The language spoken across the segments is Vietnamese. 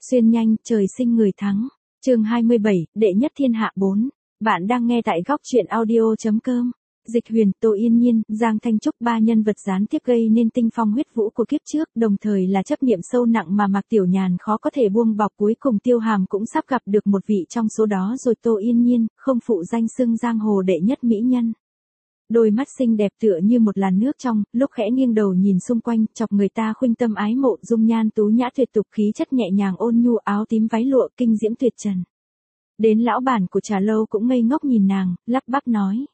Xuyên nhanh, trời sinh người thắng. Chương 27, đệ nhất thiên hạ 4. Bạn đang nghe tại góc truyện audio.com. Dịch Huyền, Tô Yên Nhiên, Giang Thanh Trúc, ba nhân vật gián tiếp gây nên tinh phong huyết vũ của kiếp trước, đồng thời là chấp niệm sâu nặng mà Mạc Tiểu Nhàn khó có thể buông bọc. Cuối cùng Tiêu Hàm cũng sắp gặp được một vị trong số đó rồi. Tô Yên Nhiên, không phụ danh xưng giang hồ đệ nhất mỹ nhân. Đôi mắt xinh đẹp tựa như một làn nước trong, lúc khẽ nghiêng đầu nhìn xung quanh, chọc người ta khuynh tâm ái mộ. Dung nhan tú nhã tuyệt tục, khí chất nhẹ nhàng ôn nhu, áo tím váy lụa kinh diễm tuyệt trần. Đến lão bản của trà lâu cũng ngây ngốc nhìn nàng, lắp bắp nói: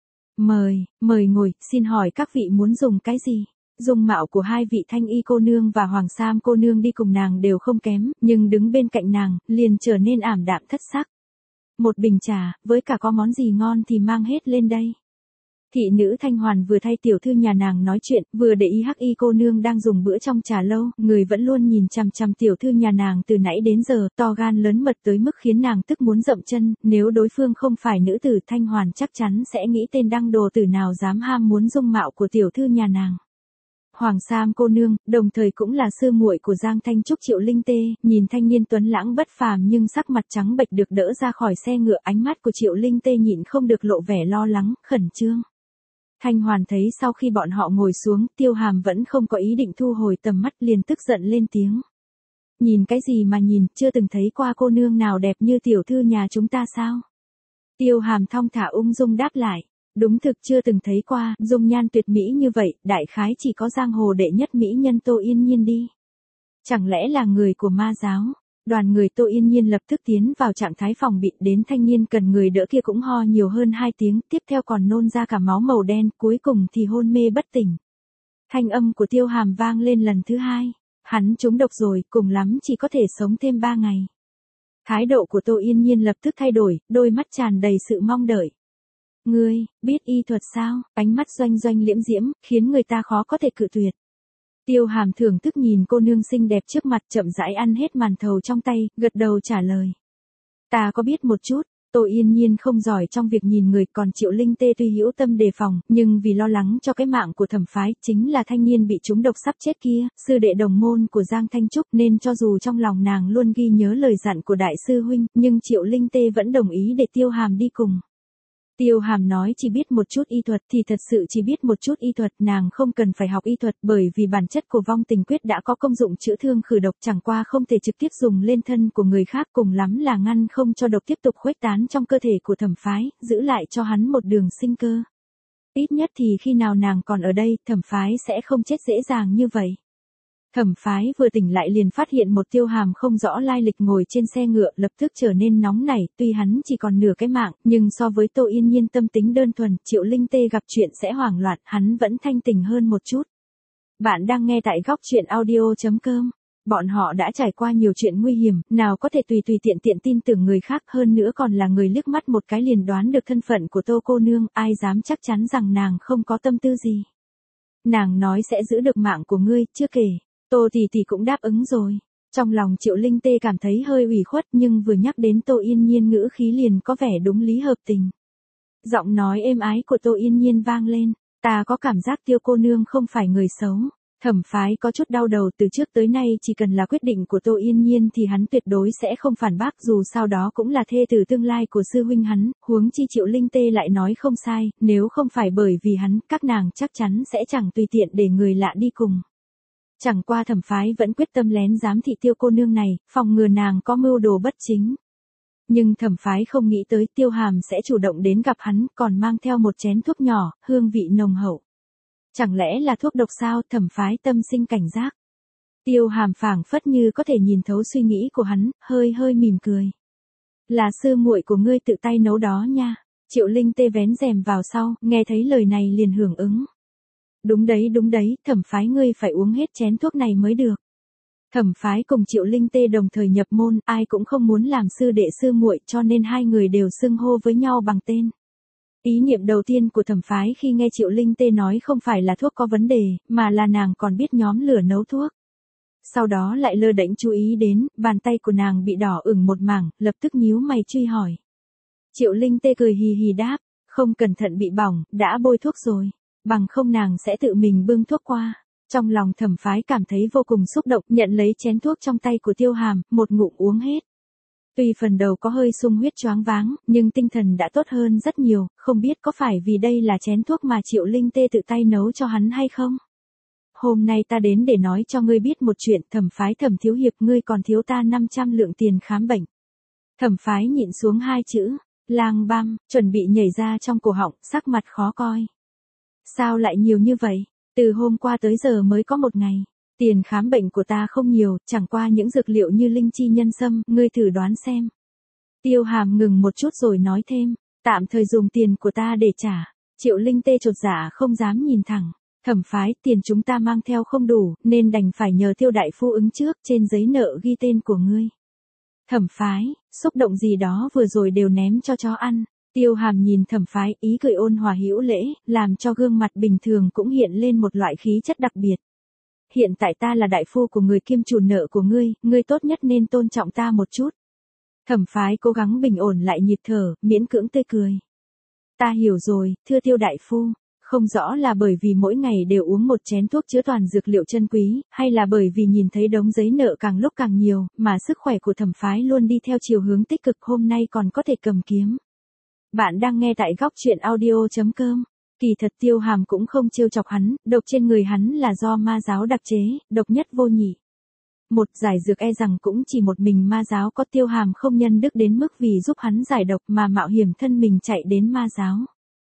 Mời ngồi, xin hỏi các vị muốn dùng cái gì? Dung mạo của hai vị Thanh Y cô nương và Hoàng Sam cô nương đi cùng nàng đều không kém, nhưng đứng bên cạnh nàng, liền trở nên ảm đạm thất sắc. Một bình trà, với cả có món gì ngon thì mang hết lên đây. Thị nữ Thanh Hoàn vừa thay tiểu thư nhà nàng nói chuyện, vừa để ý Hắc Y cô nương đang dùng bữa trong trà lâu, người vẫn luôn nhìn chằm chằm tiểu thư nhà nàng từ nãy đến giờ, to gan lớn mật tới mức khiến nàng tức muốn dậm chân. Nếu đối phương không phải nữ tử, Thanh Hoàn chắc chắn sẽ nghĩ tên đăng đồ tử nào dám ham muốn dung mạo của tiểu thư nhà nàng. Hoàng Sam cô nương, đồng thời cũng là sư muội của Giang Thanh Trúc, Triệu Linh Tê, nhìn thanh niên tuấn lãng bất phàm nhưng sắc mặt trắng bệch được đỡ ra khỏi xe ngựa, ánh mắt của Triệu Linh Tê nhịn không được lộ vẻ lo lắng, khẩn trương. Thanh Hoàn thấy sau khi bọn họ ngồi xuống, Tiêu Hàm vẫn không có ý định thu hồi tầm mắt, liền tức giận lên tiếng: Nhìn cái gì mà nhìn, chưa từng thấy qua cô nương nào đẹp như tiểu thư nhà chúng ta sao? Tiêu Hàm thong thả ung dung đáp lại: Đúng thực chưa từng thấy qua, dung nhan tuyệt mỹ như vậy, đại khái chỉ có giang hồ đệ nhất mỹ nhân Tô Yên Nhiên đi. Chẳng lẽ là người của ma giáo? Đoàn người Tô Yên Nhiên lập tức tiến vào trạng thái phòng bị, đến thanh niên cần người đỡ kia cũng ho nhiều hơn 2 tiếng, tiếp theo còn nôn ra cả máu màu đen, cuối cùng thì hôn mê bất tỉnh. Thanh âm của Tiêu Hàm vang lên lần thứ 2. Hắn trúng độc rồi, cùng lắm chỉ có thể sống thêm 3 ngày. Thái độ của Tô Yên Nhiên lập tức thay đổi, đôi mắt tràn đầy sự mong đợi. Ngươi, biết y thuật sao? Ánh mắt doanh doanh liễm diễm, khiến người ta khó có thể cự tuyệt. Tiêu Hàm thưởng thức nhìn cô nương xinh đẹp trước mặt, chậm rãi ăn hết màn thầu trong tay, gật đầu trả lời: Ta có biết một chút. Tô Yên Nhiên không giỏi trong việc nhìn người, còn Triệu Linh Tê tuy hữu tâm đề phòng, nhưng vì lo lắng cho cái mạng của Thẩm Phái, chính là thanh niên bị trúng độc sắp chết kia, sư đệ đồng môn của Giang Thanh Trúc, nên cho dù trong lòng nàng luôn ghi nhớ lời dặn của đại sư huynh, nhưng Triệu Linh Tê vẫn đồng ý để Tiêu Hàm đi cùng. Tiêu Hàm nói chỉ biết một chút y thuật thì thật sự chỉ biết một chút y thuật, nàng không cần phải học y thuật, bởi vì bản chất của vong tình quyết đã có công dụng chữa thương khử độc, chẳng qua không thể trực tiếp dùng lên thân của người khác, cùng lắm là ngăn không cho độc tiếp tục khuếch tán trong cơ thể của Thẩm Phái, giữ lại cho hắn một đường sinh cơ. Ít nhất thì khi nào nàng còn ở đây, Thẩm Phái sẽ không chết dễ dàng như vậy. Thẩm Phái vừa tỉnh lại liền phát hiện một Tiêu Hàm không rõ lai lịch ngồi trên xe ngựa, lập tức trở nên nóng nảy, tuy hắn chỉ còn nửa cái mạng, nhưng so với Tô Yên Nhiên tâm tính đơn thuần, Triệu Linh Tê gặp chuyện sẽ hoảng loạn, hắn vẫn thanh tỉnh hơn một chút. Bạn đang nghe tại góc truyện audio.com. Bọn họ đã trải qua nhiều chuyện nguy hiểm, nào có thể tùy tiện tin tưởng người khác, hơn nữa còn là người liếc mắt một cái liền đoán được thân phận của Tô cô nương, ai dám chắc chắn rằng nàng không có tâm tư gì. Nàng nói sẽ giữ được mạng của ngươi, chưa kể Tô tỷ cũng đáp ứng rồi. Trong lòng Triệu Linh Tê cảm thấy hơi ủy khuất, nhưng vừa nhắc đến Tô Yên Nhiên ngữ khí liền có vẻ đúng lý hợp tình. Giọng nói êm ái của Tô Yên Nhiên vang lên: Ta có cảm giác Tiêu cô nương không phải người xấu. Thẩm Phái có chút đau đầu, từ trước tới nay chỉ cần là quyết định của Tô Yên Nhiên thì hắn tuyệt đối sẽ không phản bác, dù sao đó cũng là thê tử tương lai của sư huynh hắn, huống chi Triệu Linh Tê lại nói không sai, nếu không phải bởi vì hắn, các nàng chắc chắn sẽ chẳng tùy tiện để người lạ đi cùng. Chẳng qua Thẩm Phái vẫn quyết tâm lén giám thị Tiêu cô nương này, phòng ngừa nàng có mưu đồ bất chính. Nhưng Thẩm Phái không nghĩ tới Tiêu Hàm sẽ chủ động đến gặp hắn, còn mang theo một chén thuốc nhỏ, hương vị nồng hậu. Chẳng lẽ là thuốc độc sao? Thẩm Phái tâm sinh cảnh giác. Tiêu Hàm phảng phất như có thể nhìn thấu suy nghĩ của hắn, hơi mỉm cười. Là sư muội của ngươi tự tay nấu đó nha. Triệu Linh Tê vén rèm vào sau, nghe thấy lời này liền hưởng ứng. Đúng đấy, Thẩm Phái ngươi phải uống hết chén thuốc này mới được. Thẩm Phái cùng Triệu Linh Tê đồng thời nhập môn, ai cũng không muốn làm sư đệ sư muội, cho nên hai người đều xưng hô với nhau bằng tên. Ý niệm đầu tiên của Thẩm Phái khi nghe Triệu Linh Tê nói không phải là thuốc có vấn đề, mà là nàng còn biết nhóm lửa nấu thuốc. Sau đó lại lơ đễnh chú ý đến, bàn tay của nàng bị đỏ ửng một mảng, lập tức nhíu mày truy hỏi. Triệu Linh Tê cười hì hì đáp: Không cẩn thận bị bỏng, đã bôi thuốc rồi. Bằng không nàng sẽ tự mình bưng thuốc qua. Trong lòng Thẩm Phái cảm thấy vô cùng xúc động, nhận lấy chén thuốc trong tay của Tiêu Hàm, một ngụm uống hết. Tuy phần đầu có hơi sung huyết choáng váng, nhưng tinh thần đã tốt hơn rất nhiều, không biết có phải vì đây là chén thuốc mà Triệu Linh Tê tự tay nấu cho hắn hay không? Hôm nay ta đến để nói cho ngươi biết một chuyện, Thẩm Phái Thẩm thiếu hiệp, ngươi còn thiếu ta 500 lượng tiền khám bệnh. Thẩm Phái nhịn xuống hai chữ, lang băm, chuẩn bị nhảy ra trong cổ họng, sắc mặt khó coi. Sao lại nhiều như vậy? Từ hôm qua tới giờ mới có một ngày. Tiền khám bệnh của ta không nhiều, chẳng qua những dược liệu như linh chi nhân sâm, ngươi thử đoán xem. Tiêu Hàm ngừng một chút rồi nói thêm, tạm thời dùng tiền của ta để trả. Triệu Linh Tê chột dạ không dám nhìn thẳng. Thẩm Phái, tiền chúng ta mang theo không đủ, nên đành phải nhờ Tiêu đại phu ứng trước, trên giấy nợ ghi tên của ngươi. Thẩm Phái, xúc động gì đó vừa rồi đều ném cho chó ăn. Tiêu Hàm nhìn Thẩm Phái, ý cười ôn hòa hữu lễ, làm cho gương mặt bình thường cũng hiện lên một loại khí chất đặc biệt. Hiện tại ta là đại phu của người kiêm chủ nợ của ngươi tốt nhất nên tôn trọng ta một chút. Thẩm Phái cố gắng bình ổn lại nhịp thở, miễn cưỡng tươi cười. Ta hiểu rồi, thưa Tiêu đại phu. Không rõ là bởi vì mỗi ngày đều uống một chén thuốc chữa toàn dược liệu chân quý, hay là bởi vì nhìn thấy đống giấy nợ càng lúc càng nhiều, mà sức khỏe của Thẩm Phái luôn đi theo chiều hướng tích cực, hôm nay còn có thể cầm kiếm. Bạn đang nghe tại góc truyện audio.com. Kỳ thật Tiêu Hàm cũng không trêu chọc hắn, độc trên người hắn là do ma giáo đặc chế, độc nhất vô nhị. Một giải dược e rằng cũng chỉ một mình ma giáo có, Tiêu Hàm không nhân đức đến mức vì giúp hắn giải độc mà mạo hiểm thân mình chạy đến ma giáo.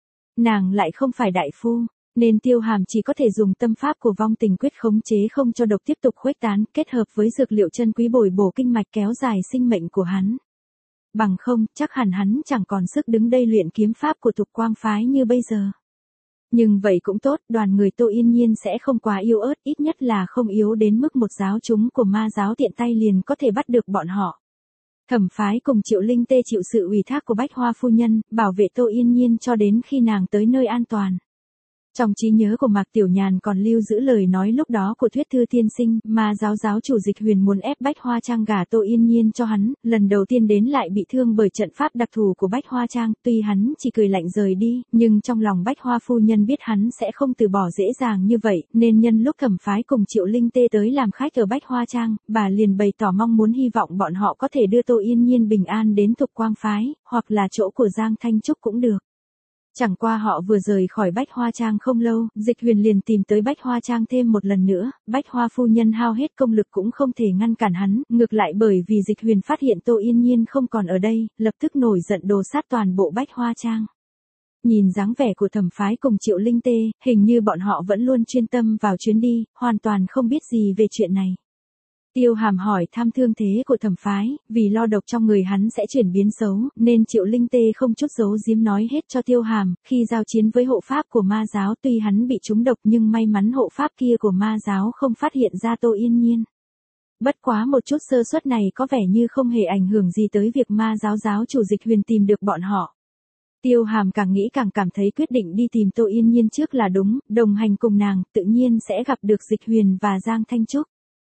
Nàng lại không phải đại phu, nên Tiêu Hàm chỉ có thể dùng tâm pháp của vong tình quyết khống chế không cho độc tiếp tục khuếch tán, kết hợp với dược liệu chân quý bồi bổ kinh mạch kéo dài sinh mệnh của hắn. Bằng không, chắc hẳn hắn chẳng còn sức đứng đây luyện kiếm pháp của Thục Quang phái như bây giờ. Nhưng vậy cũng tốt, đoàn người Tô Yên Nhiên sẽ không quá yếu ớt, ít nhất là không yếu đến mức một giáo chúng của ma giáo tiện tay liền có thể bắt được bọn họ. Thẩm Phái cùng Triệu Linh Tê chịu sự ủy thác của Bách Hoa phu nhân, bảo vệ Tô Yên Nhiên cho đến khi nàng tới nơi an toàn. Trong trí nhớ của Mạc Tiểu Nhàn còn lưu giữ lời nói lúc đó của Thuyết Thư tiên sinh, mà giáo chủ Dịch Huyền muốn ép Bách Hoa Trang gả Tô Yên Nhiên cho hắn, lần đầu tiên đến lại bị thương bởi trận pháp đặc thù của Bách Hoa Trang, tuy hắn chỉ cười lạnh rời đi, nhưng trong lòng Bách Hoa phu nhân biết hắn sẽ không từ bỏ dễ dàng như vậy, nên nhân lúc Thẩm Phái cùng Triệu Linh Tê tới làm khách ở Bách Hoa Trang, bà liền bày tỏ mong muốn hy vọng bọn họ có thể đưa Tô Yên Nhiên bình an đến Thục Quang phái, hoặc là chỗ của Giang Thanh Trúc cũng được. Chẳng qua họ vừa rời khỏi Bách Hoa Trang không lâu, Dịch Huyền liền tìm tới Bách Hoa Trang thêm một lần nữa, Bách Hoa phu nhân hao hết công lực cũng không thể ngăn cản hắn, ngược lại bởi vì Dịch Huyền phát hiện Tô Yên Nhiên không còn ở đây, lập tức nổi giận đồ sát toàn bộ Bách Hoa Trang. Nhìn dáng vẻ của Thẩm Phái cùng Triệu Linh Tê, hình như bọn họ vẫn luôn chuyên tâm vào chuyến đi, hoàn toàn không biết gì về chuyện này. Tiêu Hàm hỏi thăm thương thế của Thẩm Phái, vì lo độc trong người hắn sẽ chuyển biến xấu, nên Triệu Linh Tê không chút giấu giếm nói hết cho Tiêu Hàm, khi giao chiến với hộ pháp của ma giáo tuy hắn bị trúng độc nhưng may mắn hộ pháp kia của ma giáo không phát hiện ra Tô Yên Nhiên. Bất quá một chút sơ suất này có vẻ như không hề ảnh hưởng gì tới việc ma giáo chủ Dịch Huyền tìm được bọn họ. Tiêu Hàm càng nghĩ càng cảm thấy quyết định đi tìm Tô Yên Nhiên trước là đúng, đồng hành cùng nàng, tự nhiên sẽ gặp được Dịch Huyền và Giang Thanh Trúc.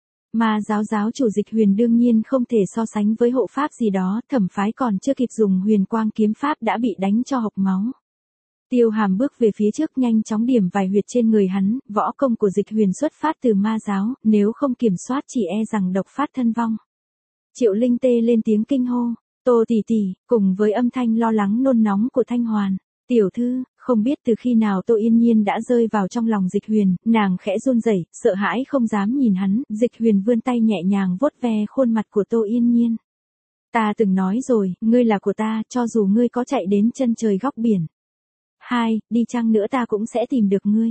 Mà giáo chủ Dịch Huyền đương nhiên không thể so sánh với hộ pháp gì đó, Thẩm Phái còn chưa kịp dùng huyền quang kiếm pháp đã bị đánh cho hộc máu. Tiêu Hàm bước về phía trước nhanh chóng điểm vài huyệt trên người hắn, võ công của Dịch Huyền xuất phát từ ma giáo, nếu không kiểm soát chỉ e rằng độc phát thân vong. Triệu Linh Tê lên tiếng kinh hô, Tô tỷ tỷ, cùng với âm thanh lo lắng nôn nóng của Thanh Hoàn. Tiểu thư, không biết từ khi nào Tô Yên Nhiên đã rơi vào trong lòng Dịch Huyền, nàng khẽ run rẩy, sợ hãi không dám nhìn hắn, Dịch Huyền vươn tay nhẹ nhàng vuốt ve khuôn mặt của Tô Yên Nhiên. Ta từng nói rồi, ngươi là của ta, cho dù ngươi có chạy đến chân trời góc biển. Đi chăng nữa ta cũng sẽ tìm được ngươi.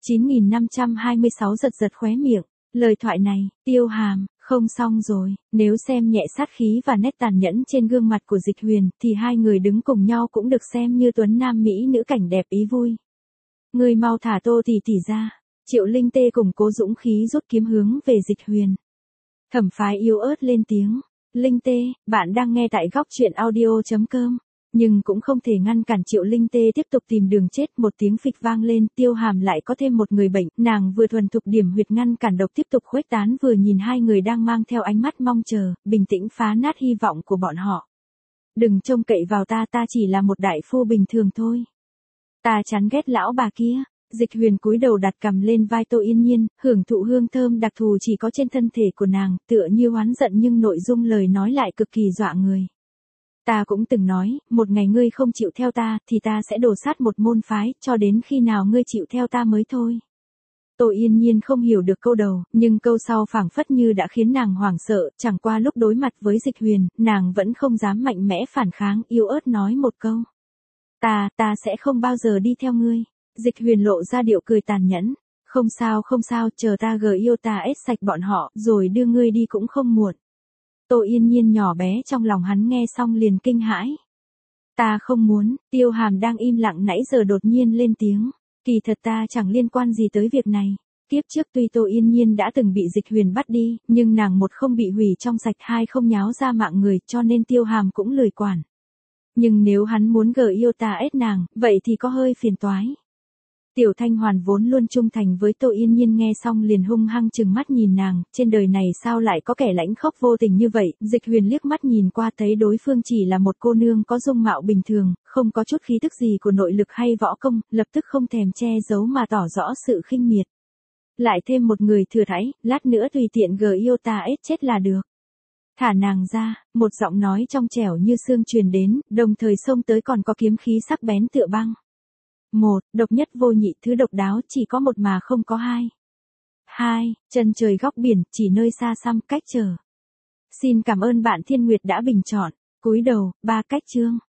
9526 giật khóe miệng, lời thoại này, Tiêu Hàm, không xong rồi, nếu xem nhẹ sát khí và nét tàn nhẫn trên gương mặt của Dịch Huyền, thì hai người đứng cùng nhau cũng được xem như tuấn nam mỹ nữ cảnh đẹp ý vui. Ngươi mau thả Tô tỷ tỷ ra. Triệu Linh Tê cùng cố dũng khí rút kiếm hướng về Dịch Huyền. Thẩm Phái yếu ớt lên tiếng, Linh Tê, bạn đang nghe tại góc truyện audio.com. Nhưng cũng không thể ngăn cản Triệu Linh Tê tiếp tục tìm đường chết, một tiếng phịch vang lên, Tiêu Hàm lại có thêm một người bệnh, nàng vừa thuần thục điểm huyệt ngăn cản độc tiếp tục khuếch tán, vừa nhìn hai người đang mang theo ánh mắt mong chờ, bình tĩnh phá nát hy vọng của bọn họ. Đừng trông cậy vào ta, ta chỉ là một đại phu bình thường thôi. Ta chán ghét lão bà kia. Dịch Huyền cúi đầu đặt cằm lên vai Tô Yên Nhiên, hưởng thụ hương thơm đặc thù chỉ có trên thân thể của nàng, tựa như oán giận nhưng nội dung lời nói lại cực kỳ dọa người. Ta cũng từng nói, một ngày ngươi không chịu theo ta, thì ta sẽ đổ sát một môn phái, cho đến khi nào ngươi chịu theo ta mới thôi. Tô Yên Nhiên không hiểu được câu đầu, nhưng câu sau phảng phất như đã khiến nàng hoảng sợ, chẳng qua lúc đối mặt với Dịch Huyền, nàng vẫn không dám mạnh mẽ phản kháng, yếu ớt nói một câu. Ta sẽ không bao giờ đi theo ngươi. Dịch Huyền lộ ra điệu cười tàn nhẫn. Không sao, chờ ta yêu ta ết sạch bọn họ, rồi đưa ngươi đi cũng không muộn. Tô Yên Nhiên nhỏ bé trong lòng hắn nghe xong liền kinh hãi. Ta không muốn, Tiêu Hàm đang im lặng nãy giờ đột nhiên lên tiếng. Kỳ thật ta chẳng liên quan gì tới việc này. Kiếp trước tuy Tô Yên Nhiên đã từng bị Dịch Huyền bắt đi, nhưng nàng một không bị hủy trong sạch, hai không nháo ra mạng người, cho nên Tiêu Hàm cũng lười quản. Nhưng nếu hắn muốn yêu ta ết nàng, vậy thì có hơi phiền toái. Tiểu Thanh Hoàn vốn luôn trung thành với Tô Yên Nhiên nghe xong liền hung hăng trừng mắt nhìn nàng, trên đời này sao lại có kẻ lãnh khốc vô tình như vậy. Dịch Huyền liếc mắt nhìn qua thấy đối phương chỉ là một cô nương có dung mạo bình thường, không có chút khí tức gì của nội lực hay võ công, lập tức không thèm che giấu mà tỏ rõ sự khinh miệt. Lại thêm một người thừa thãi, lát nữa tùy tiện yêu ta ết chết là được. Thả nàng ra, một giọng nói trong trẻo như xương truyền đến, đồng thời xông tới còn có kiếm khí sắc bén tựa băng. Một, độc nhất vô nhị, thứ độc đáo chỉ có một mà không có hai. Hai, chân trời góc biển, chỉ nơi xa xăm cách chờ. Xin cảm ơn bạn Thiên Nguyệt đã bình chọn. Cúi đầu, 3 cách chương.